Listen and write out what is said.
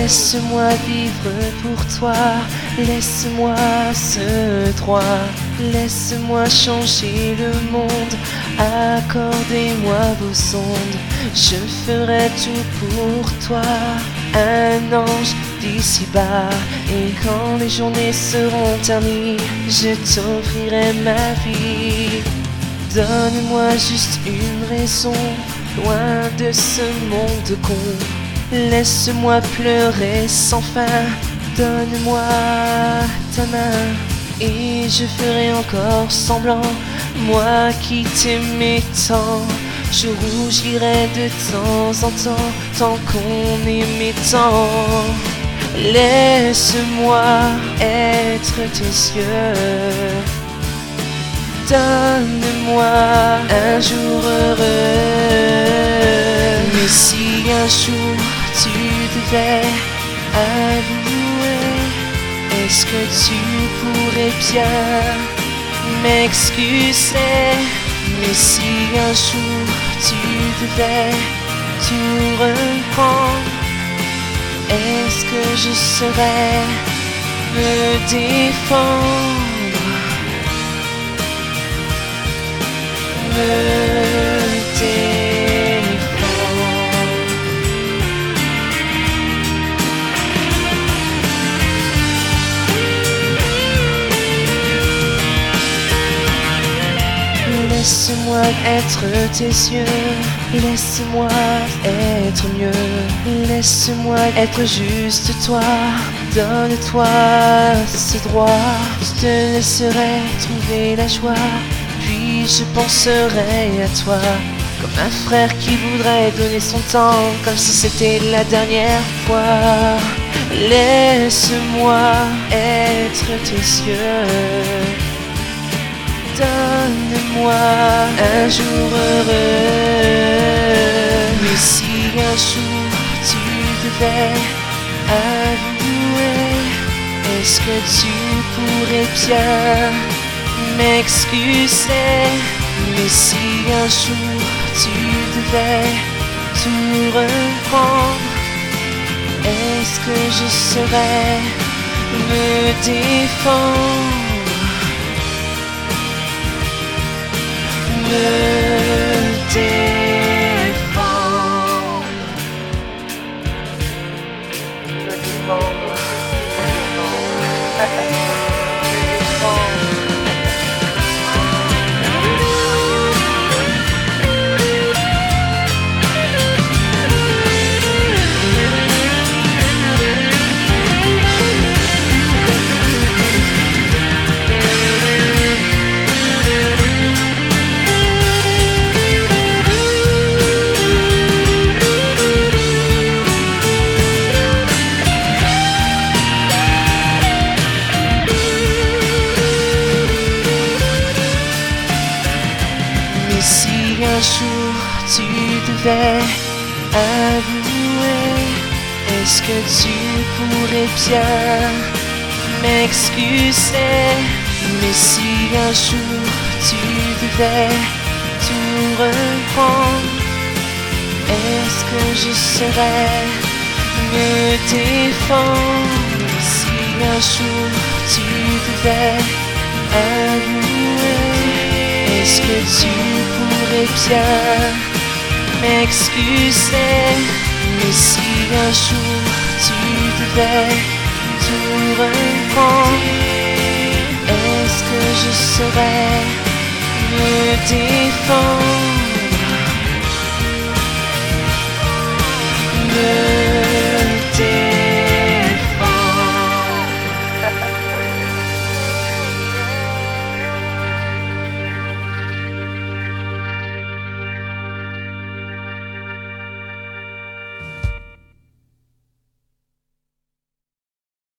Laisse-moi vivre pour toi, laisse-moi ce droit, laisse-moi changer le monde, accordez-moi vos sondes, je ferai tout pour toi, un ange d'ici-bas, et quand les journées seront ternies, je t'offrirai ma vie. Donne-moi juste une raison, loin de ce monde con. Laisse-moi pleurer sans fin, donne-moi ta main, et je ferai encore semblant, moi qui t'aimais tant. Je rougirai de temps en temps, tant qu'on aimait tant. Laisse-moi être tes yeux, donne-moi un jour heureux. Mais si un jour tu devais avouer, est-ce que tu pourrais bien m'excuser? Mais si un jour tu devais tout reprendre, est-ce que je saurais me défendre? Laisse-moi être tes yeux, laisse-moi être mieux, laisse-moi être juste toi, donne-toi ce droit, je te laisserai trouver la joie, puis je penserai à toi, comme un frère qui voudrait donner son temps, comme si c'était la dernière fois. Laisse-moi être tes yeux, donne-moi un jour heureux. Mais si un jour tu devais avouer, est-ce que tu pourrais bien m'excuser? Mais si un jour tu devais tout reprendre, est-ce que je saurais me défendre? Me défendre. Si un jour tu devais avouer, est-ce que tu pourrais bien m'excuser? Mais si un jour tu devais tout reprendre, est-ce que je saurais me défendre? Si un jour tu devais avouer, est-ce que tu pourrais bien m'excuser? Mais si un jour tu devais tout reprendre, est-ce que je saurais me défendre?